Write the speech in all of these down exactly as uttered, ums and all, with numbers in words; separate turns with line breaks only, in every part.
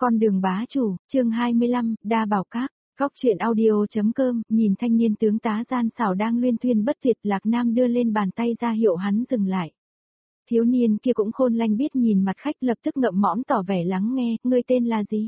Con đường bá chủ, chương hai mươi lăm, đa bảo các, góc truyện audio.com, nhìn thanh niên tướng tá gian xảo đang luyên thuyên bất tuyệt, Lạc Nam đưa lên bàn tay ra hiệu hắn dừng lại. Thiếu niên kia cũng khôn lanh biết nhìn mặt khách, lập tức ngậm mõm tỏ vẻ lắng nghe, ngươi tên là gì?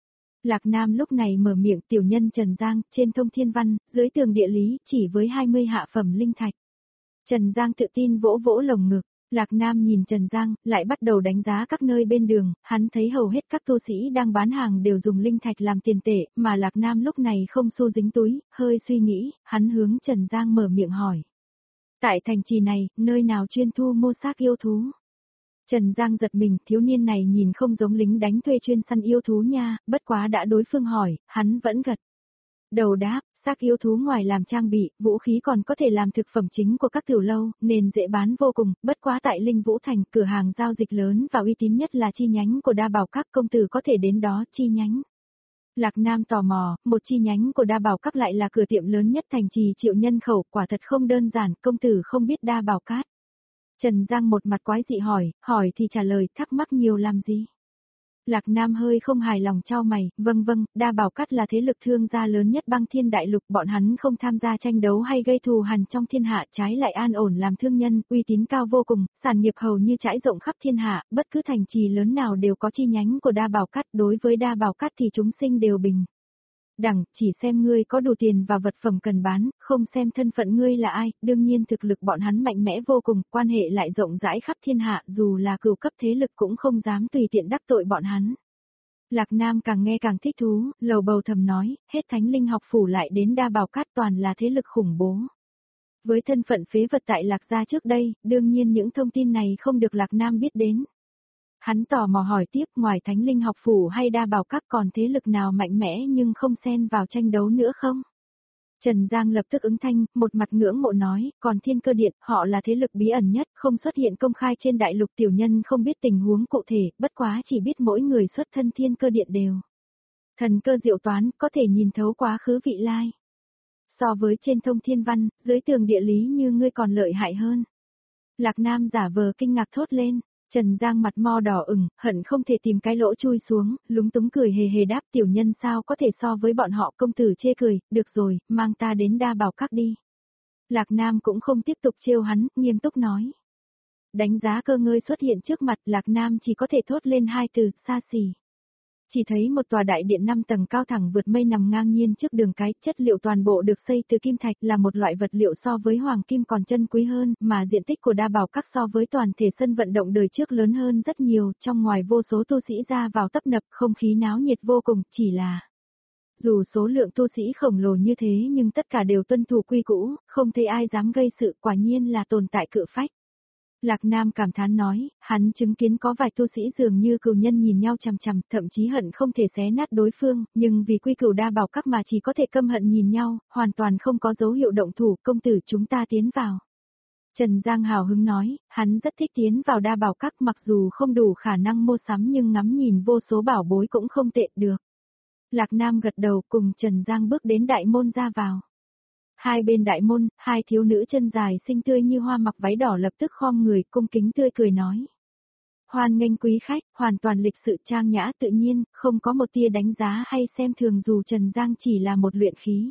Lạc Nam lúc này mở miệng, tiểu nhân Trần Giang, trên thông thiên văn, dưới tường địa lý, chỉ với hai mươi hạ phẩm linh thạch. Trần Giang tự tin vỗ vỗ lồng ngực. Lạc Nam nhìn Trần Giang, lại bắt đầu đánh giá các nơi bên đường, hắn thấy hầu hết các tu sĩ đang bán hàng đều dùng linh thạch làm tiền tệ, mà Lạc Nam lúc này không xu dính túi, hơi suy nghĩ, hắn hướng Trần Giang mở miệng hỏi. Tại thành trì này, nơi nào chuyên thu mua xác yêu thú? Trần Giang giật mình, thiếu niên này nhìn không giống lính đánh thuê chuyên săn yêu thú nha, bất quá đã đối phương hỏi, hắn vẫn gật đầu đáp. Xác yêu thú ngoài làm trang bị, vũ khí còn có thể làm thực phẩm chính của các tiểu lâu, nên dễ bán vô cùng, bất quá tại Linh Vũ Thành, cửa hàng giao dịch lớn và uy tín nhất là chi nhánh của đa bảo các, công tử có thể đến đó chi nhánh. Lạc Nam tò mò, một chi nhánh của đa bảo các lại là cửa tiệm lớn nhất thành trì triệu nhân khẩu, quả thật không đơn giản, công tử không biết đa bảo các. Trần Giang một mặt quái dị hỏi, hỏi thì trả lời, thắc mắc nhiều làm gì? Lạc Nam hơi không hài lòng chau mày, vâng vâng, đa bảo các là thế lực thương gia lớn nhất băng thiên đại lục, bọn hắn không tham gia tranh đấu hay gây thù hằn trong thiên hạ, trái lại an ổn làm thương nhân, uy tín cao vô cùng, sản nghiệp hầu như trải rộng khắp thiên hạ, bất cứ thành trì lớn nào đều có chi nhánh của đa bảo các, đối với đa bảo các thì chúng sinh đều bình đẳng, chỉ xem ngươi có đủ tiền và vật phẩm cần bán, không xem thân phận ngươi là ai, đương nhiên thực lực bọn hắn mạnh mẽ vô cùng, quan hệ lại rộng rãi khắp thiên hạ, dù là cửu cấp thế lực cũng không dám tùy tiện đắc tội bọn hắn. Lạc Nam càng nghe càng thích thú, lầu bầu thầm nói, hết Thánh Linh học phủ lại đến đa bảo các toàn là thế lực khủng bố. Với thân phận phế vật tại Lạc gia trước đây, đương nhiên những thông tin này không được Lạc Nam biết đến. Hắn tò mò hỏi tiếp, ngoài Thánh Linh học phủ hay đa bảo các còn thế lực nào mạnh mẽ nhưng không xen vào tranh đấu nữa không? Trần Giang lập tức ứng thanh, một mặt ngưỡng mộ nói, còn Thiên Cơ Điện, họ là thế lực bí ẩn nhất, không xuất hiện công khai trên đại lục, tiểu nhân không biết tình huống cụ thể, bất quá chỉ biết mỗi người xuất thân Thiên Cơ Điện đều thần cơ diệu toán, có thể nhìn thấu quá khứ vị lai. So với trên thông thiên văn, dưới tường địa lý như ngươi còn lợi hại hơn. Lạc Nam giả vờ kinh ngạc thốt lên. Trần Giang mặt mo đỏ ửng, hận không thể tìm cái lỗ chui xuống, lúng túng cười hề hề đáp, tiểu nhân sao có thể so với bọn họ, công tử chê cười, được rồi, mang ta đến đa bảo các đi. Lạc Nam cũng không tiếp tục trêu hắn, nghiêm túc nói. Đánh giá cơ ngơi xuất hiện trước mặt, Lạc Nam chỉ có thể thốt lên hai từ, xa xỉ. Chỉ thấy một tòa đại điện năm tầng cao thẳng vượt mây nằm ngang nhiên trước đường cái, chất liệu toàn bộ được xây từ kim thạch, là một loại vật liệu so với hoàng kim còn chân quý hơn, mà diện tích của đa bảo các so với toàn thể sân vận động đời trước lớn hơn rất nhiều, trong ngoài vô số tu sĩ ra vào tấp nập, không khí náo nhiệt vô cùng, chỉ là dù số lượng tu sĩ khổng lồ như thế nhưng tất cả đều tuân thủ quy củ, không thấy ai dám gây sự, quả nhiên là tồn tại cự phách. Lạc Nam cảm thán nói, hắn chứng kiến có vài tu sĩ dường như cừu nhân nhìn nhau chằm chằm, thậm chí hận không thể xé nát đối phương, nhưng vì quy củ đa bảo các mà chỉ có thể căm hận nhìn nhau, hoàn toàn không có dấu hiệu động thủ, công tử chúng ta tiến vào. Trần Giang hào hứng nói, hắn rất thích tiến vào đa bảo các, mặc dù không đủ khả năng mua sắm nhưng ngắm nhìn vô số bảo bối cũng không tệ được. Lạc Nam gật đầu, cùng Trần Giang bước đến đại môn ra vào. Hai bên đại môn, hai thiếu nữ chân dài xinh tươi như hoa mặc váy đỏ lập tức khom người, cung kính tươi cười nói. Hoan nghênh quý khách, hoàn toàn lịch sự trang nhã tự nhiên, không có một tia đánh giá hay xem thường, dù Trần Giang chỉ là một luyện khí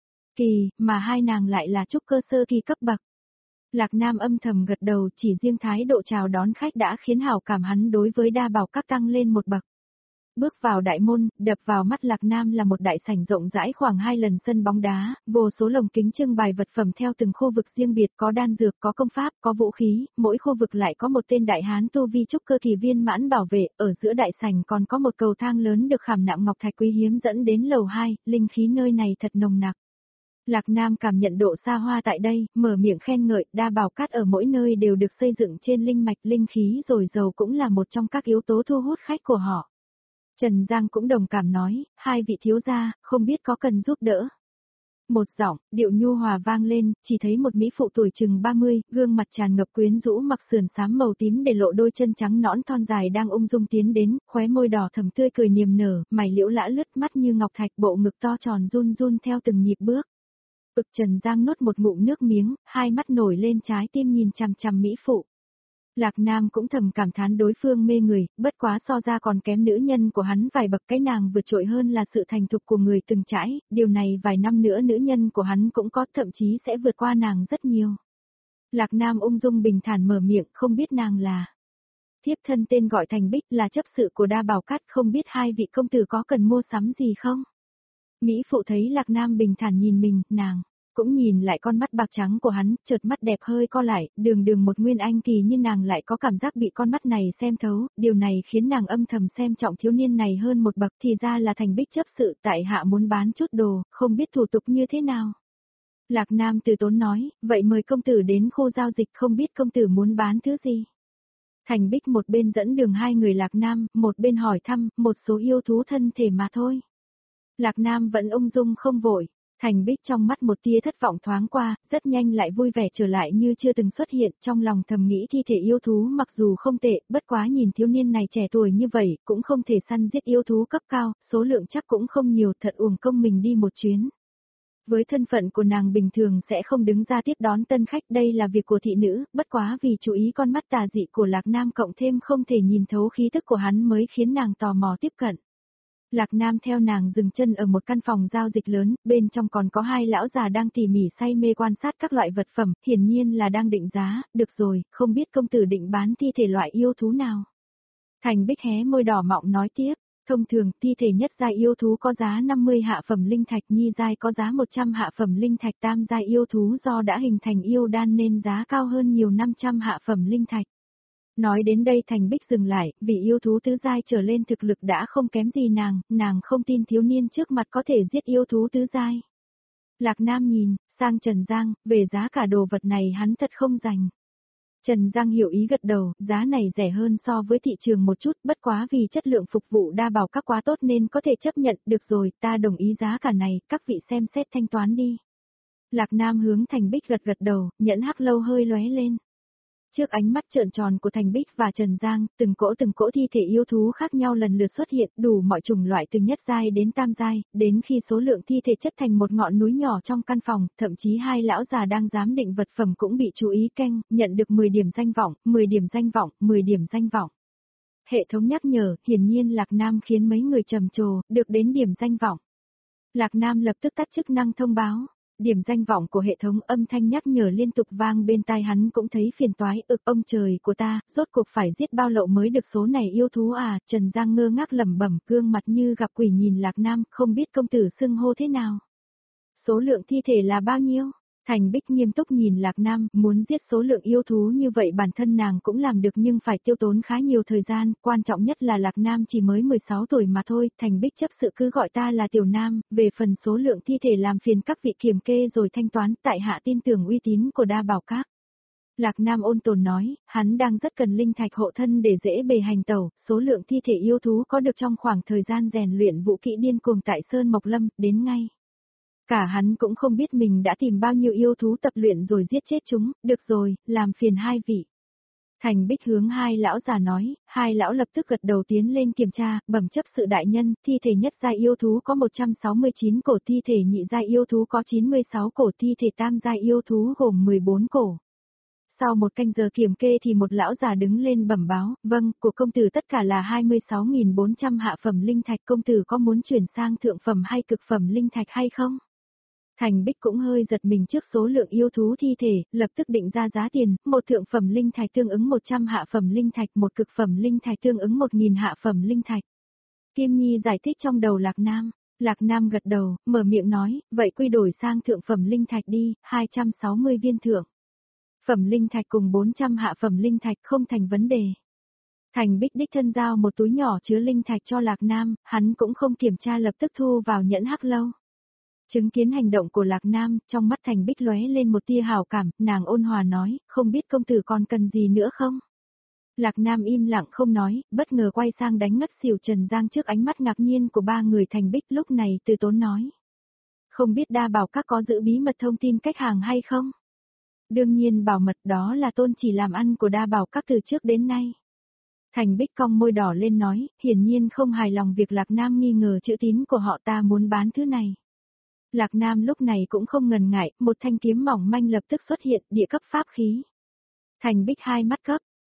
kỳ, mà hai nàng lại là trúc cơ sơ kỳ cấp bậc. Lạc Nam âm thầm gật đầu, chỉ riêng thái độ chào đón khách đã khiến hảo cảm hắn đối với đa bảo các tăng lên một bậc. Bước vào đại môn, đập vào mắt Lạc Nam là một đại sảnh rộng rãi khoảng hai lần sân bóng đá, vô số lồng kính trưng bày vật phẩm theo từng khu vực riêng biệt, có đan dược, có công pháp, có vũ khí, mỗi khu vực lại có một tên đại hán tu vi trúc cơ kỳ viên mãn bảo vệ, ở giữa đại sảnh còn có một cầu thang lớn được khảm nạm ngọc thạch quý hiếm dẫn đến lầu hai, linh khí nơi này thật nồng nặc. Lạc Nam cảm nhận độ xa hoa tại đây, mở miệng khen ngợi, đa bảo các ở mỗi nơi đều được xây dựng trên linh mạch, linh khí dồi dào cũng là một trong các yếu tố thu hút khách của họ. Trần Giang cũng đồng cảm nói, hai vị thiếu gia, không biết có cần giúp đỡ. Một giọng, điệu nhu hòa vang lên, chỉ thấy một mỹ phụ tuổi chừng ba mươi, gương mặt tràn ngập quyến rũ mặc sườn xám màu tím để lộ đôi chân trắng nõn thon dài đang ung dung tiến đến, khóe môi đỏ thầm tươi cười niềm nở, mày liễu lã lướt mắt như ngọc thạch, bộ ngực to tròn run run theo từng nhịp bước. Ực Trần Giang nuốt một ngụm nước miếng, hai mắt nổi lên trái tim nhìn chằm chằm mỹ phụ. Lạc Nam cũng thầm cảm thán đối phương mê người, bất quá so ra còn kém nữ nhân của hắn vài bậc, cái nàng vượt trội hơn là sự thành thục của người từng trải, điều này vài năm nữa nữ nhân của hắn cũng có, thậm chí sẽ vượt qua nàng rất nhiều. Lạc Nam ung dung bình thản mở miệng, không biết nàng là. Thiếp thân tên gọi Thành Bích, là chấp sự của Đa Bảo Cát, không biết hai vị công tử có cần mua sắm gì không? Mỹ phụ thấy Lạc Nam bình thản nhìn mình, nàng cũng nhìn lại con mắt bạc trắng của hắn, chợt mắt đẹp hơi co lại, đường đường một nguyên anh kỳ như nàng lại có cảm giác bị con mắt này xem thấu, điều này khiến nàng âm thầm xem trọng thiếu niên này hơn một bậc, thì ra là Thành Bích chấp sự, tại hạ muốn bán chút đồ, không biết thủ tục như thế nào. Lạc Nam từ tốn nói, vậy mời công tử đến khu giao dịch, không biết công tử muốn bán thứ gì. Thành Bích một bên dẫn đường hai người Lạc Nam, một bên hỏi thăm, một số yêu thú thân thể mà thôi. Lạc Nam vẫn ung dung không vội. Thành Bích trong mắt một tia thất vọng thoáng qua, rất nhanh lại vui vẻ trở lại như chưa từng xuất hiện, trong lòng thầm nghĩ thi thể yêu thú mặc dù không tệ, bất quá nhìn thiếu niên này trẻ tuổi như vậy, cũng không thể săn giết yêu thú cấp cao, số lượng chắc cũng không nhiều, thật uổng công mình đi một chuyến. Với thân phận của nàng bình thường sẽ không đứng ra tiếp đón tân khách, đây là việc của thị nữ, bất quá vì chú ý con mắt tà dị của Lạc Nam cộng thêm không thể nhìn thấu khí tức của hắn mới khiến nàng tò mò tiếp cận. Lạc Nam theo nàng dừng chân ở một căn phòng giao dịch lớn, bên trong còn có hai lão già đang tỉ mỉ say mê quan sát các loại vật phẩm, hiển nhiên là đang định giá, được rồi, không biết công tử định bán thi thể loại yêu thú nào. Thành Bích hé môi đỏ mọng nói tiếp, thông thường thi thể nhất giai yêu thú có giá năm mươi hạ phẩm linh thạch, nhi giai có giá một trăm hạ phẩm linh thạch, tam giai yêu thú do đã hình thành yêu đan nên giá cao hơn nhiều năm trăm hạ phẩm linh thạch. Nói đến đây Thành Bích dừng lại, vì yêu thú tứ giai trở lên thực lực đã không kém gì nàng, nàng không tin thiếu niên trước mặt có thể giết yêu thú tứ giai. Lạc Nam nhìn sang Trần Giang, về giá cả đồ vật này hắn thật không rành. Trần Giang hiểu ý gật đầu, giá này rẻ hơn so với thị trường một chút, bất quá vì chất lượng phục vụ Đa Bảo Các quá tốt nên có thể chấp nhận, được rồi, ta đồng ý giá cả này, các vị xem xét thanh toán đi. Lạc Nam hướng Thành Bích gật gật đầu, nhẫn hắc lâu hơi lóe lên. Trước ánh mắt trợn tròn của Thành Bích và Trần Giang, từng cỗ từng cỗ thi thể yêu thú khác nhau lần lượt xuất hiện, đủ mọi chủng loại từ nhất giai đến tam giai, đến khi số lượng thi thể chất thành một ngọn núi nhỏ trong căn phòng, thậm chí hai lão già đang giám định vật phẩm cũng bị chú ý canh, nhận được mười điểm danh vọng, mười điểm danh vọng, mười điểm danh vọng. Hệ thống nhắc nhở, hiển nhiên Lạc Nam khiến mấy người trầm trồ, được đến điểm danh vọng. Lạc Nam lập tức tắt chức năng thông báo. Điểm danh vọng của hệ thống, âm thanh nhắc nhở liên tục vang bên tai, hắn cũng thấy phiền toái, ực ông trời của ta, rốt cuộc phải giết bao lậu mới được số này yêu thú à, Trần Giang ngơ ngác lẩm bẩm, gương mặt như gặp quỷ nhìn Lạc Nam, không biết công tử xưng hô thế nào. Số lượng thi thể là bao nhiêu? Thành Bích nghiêm túc nhìn Lạc Nam, muốn giết số lượng yêu thú như vậy bản thân nàng cũng làm được nhưng phải tiêu tốn khá nhiều thời gian, quan trọng nhất là Lạc Nam chỉ mới mười sáu tuổi mà thôi, Thành Bích chấp sự cứ gọi ta là Tiểu Nam, về phần số lượng thi thể làm phiền các vị kiểm kê rồi thanh toán, tại hạ tin tưởng uy tín của Đa Bảo Các. Lạc Nam ôn tồn nói, hắn đang rất cần linh thạch hộ thân để dễ bề hành tẩu, số lượng thi thể yêu thú có được trong khoảng thời gian rèn luyện vũ kỹ điên cuồng tại Sơn Mộc Lâm, đến ngay. Cả hắn cũng không biết mình đã tìm bao nhiêu yêu thú tập luyện rồi giết chết chúng, được rồi, làm phiền hai vị. Thành Bích hướng hai lão già nói, hai lão lập tức gật đầu tiến lên kiểm tra, bẩm chấp sự đại nhân, thi thể nhất giai yêu thú có một trăm sáu mươi chín cổ, thi thể nhị giai yêu thú có chín mươi sáu cổ, thi thể tam giai yêu thú gồm mười bốn cổ. Sau một canh giờ kiểm kê thì một lão già đứng lên bẩm báo, vâng, của công tử tất cả là hai mươi sáu nghìn bốn trăm hạ phẩm linh thạch, công tử có muốn chuyển sang thượng phẩm hay cực phẩm linh thạch hay không? Thành Bích cũng hơi giật mình trước số lượng yêu thú thi thể, lập tức định ra giá tiền, một thượng phẩm linh thạch tương ứng một trăm hạ phẩm linh thạch, một cực phẩm linh thạch tương ứng một nghìn hạ phẩm linh thạch. Kim Nhi giải thích trong đầu Lạc Nam, Lạc Nam gật đầu, mở miệng nói, vậy quy đổi sang thượng phẩm linh thạch đi, hai trăm sáu mươi viên thượng phẩm linh thạch cùng bốn trăm hạ phẩm linh thạch không thành vấn đề. Thành Bích đích thân giao một túi nhỏ chứa linh thạch cho Lạc Nam, hắn cũng không kiểm tra lập tức thu vào nhẫn hắc lâu. Chứng kiến hành động của Lạc Nam, trong mắt Thành Bích lóe lên một tia hảo cảm, nàng ôn hòa nói, không biết công tử còn cần gì nữa không? Lạc Nam im lặng không nói, bất ngờ quay sang đánh ngất xỉu Trần Giang trước ánh mắt ngạc nhiên của ba người. Thành Bích lúc này từ tốn nói. Không biết Đa Bảo Các có giữ bí mật thông tin khách hàng hay không? Đương nhiên bảo mật, đó là tôn chỉ làm ăn của Đa Bảo Các từ trước đến nay. Thành Bích cong môi đỏ lên nói, hiển nhiên không hài lòng việc Lạc Nam nghi ngờ chữ tín của họ, ta muốn bán thứ này. Lạc Nam lúc này cũng không ngần ngại, một thanh kiếm mỏng manh lập tức xuất hiện, địa cấp pháp khí. Thành Bích hai mắt cấp,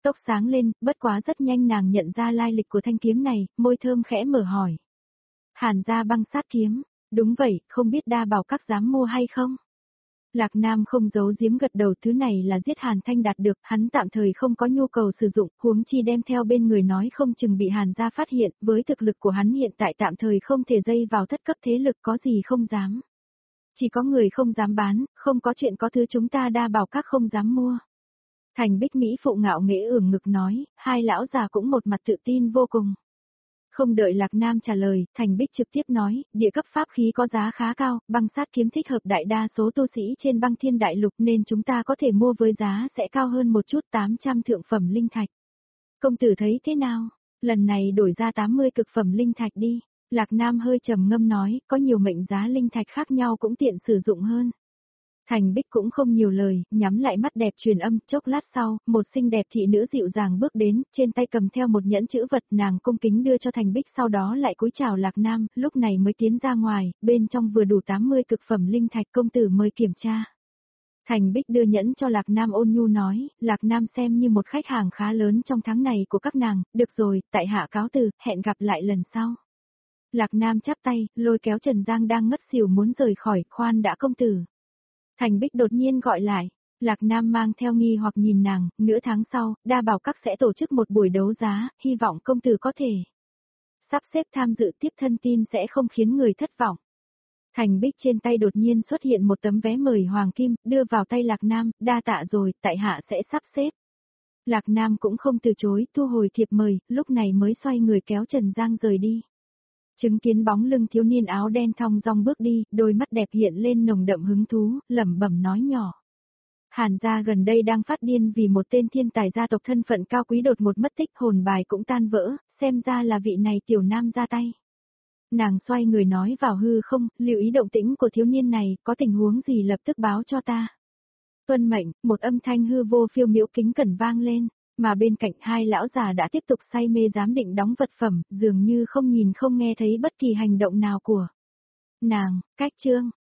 Tốc sáng lên, bất quá rất nhanh nàng nhận ra lai lịch của thanh kiếm này, môi thơm khẽ mở hỏi. Hàn gia băng sát kiếm, đúng vậy, không biết đa bảo các dám mua hay không? Lạc Nam không giấu giếm gật đầu, thứ này là giết Hàn Thanh đạt được, hắn tạm thời không có nhu cầu sử dụng, huống chi đem theo bên người nói không chừng bị Hàn gia phát hiện, với thực lực của hắn hiện tại tạm thời không thể dây vào thất cấp thế lực, có gì không dám. Chỉ có người không dám bán, không có chuyện có thứ chúng ta đa bảo các không dám mua. Thành Bích Mỹ phụ ngạo nghễ ửng ngực nói, hai lão già cũng một mặt tự tin vô cùng. Không đợi Lạc Nam trả lời, Thành Bích trực tiếp nói, địa cấp pháp khí có giá khá cao, băng sát kiếm thích hợp đại đa số tu sĩ trên băng thiên đại lục nên chúng ta có thể mua với giá sẽ cao hơn một chút, tám trăm thượng phẩm linh thạch. Công tử thấy thế nào? Lần này đổi ra tám mươi cực phẩm linh thạch đi. Lạc Nam hơi trầm ngâm nói, có nhiều mệnh giá linh thạch khác nhau cũng tiện sử dụng hơn. Thành Bích cũng không nhiều lời, nhắm lại mắt đẹp truyền âm, chốc lát sau, một xinh đẹp thị nữ dịu dàng bước đến, trên tay cầm theo một nhẫn chữ vật, nàng cung kính đưa cho Thành Bích, sau đó lại cúi chào Lạc Nam, lúc này mới tiến ra ngoài, bên trong vừa đủ tám mươi cực phẩm linh thạch, công tử mời kiểm tra. Thành Bích đưa nhẫn cho Lạc Nam, ôn nhu nói, Lạc Nam xem như một khách hàng khá lớn trong tháng này của các nàng, được rồi, tại hạ cáo từ, hẹn gặp lại lần sau. Lạc Nam chắp tay, lôi kéo Trần Giang đang ngất xỉu muốn rời khỏi, khoan đã công tử. Thành Bích đột nhiên gọi lại, Lạc Nam mang theo nghi hoặc nhìn nàng, nửa tháng sau, đa bảo các sẽ tổ chức một buổi đấu giá, hy vọng công tử có thể sắp xếp tham dự, tiếp thân tin sẽ không khiến người thất vọng. Thành Bích trên tay đột nhiên xuất hiện một tấm vé mời hoàng kim, đưa vào tay Lạc Nam, đa tạ rồi, tại hạ sẽ sắp xếp. Lạc Nam cũng không từ chối, thu hồi thiệp mời, lúc này mới xoay người kéo Trần Giang rời đi. Chứng kiến bóng lưng thiếu niên áo đen thong dong bước đi, đôi mắt đẹp hiện lên nồng đậm hứng thú, lẩm bẩm nói nhỏ. Hàn gia gần đây đang phát điên vì một tên thiên tài gia tộc thân phận cao quý đột ngột mất tích, hồn bài cũng tan vỡ, xem ra là vị này tiểu nam ra tay. Nàng xoay người nói vào hư không, lưu ý động tĩnh của thiếu niên này, có tình huống gì lập tức báo cho ta. Tuân mệnh, một âm thanh hư vô phiêu miễu kính cẩn vang lên. Mà bên cạnh hai lão già đã tiếp tục say mê giám định đóng vật phẩm, dường như không nhìn không nghe thấy bất kỳ hành động nào của nàng. Cách chương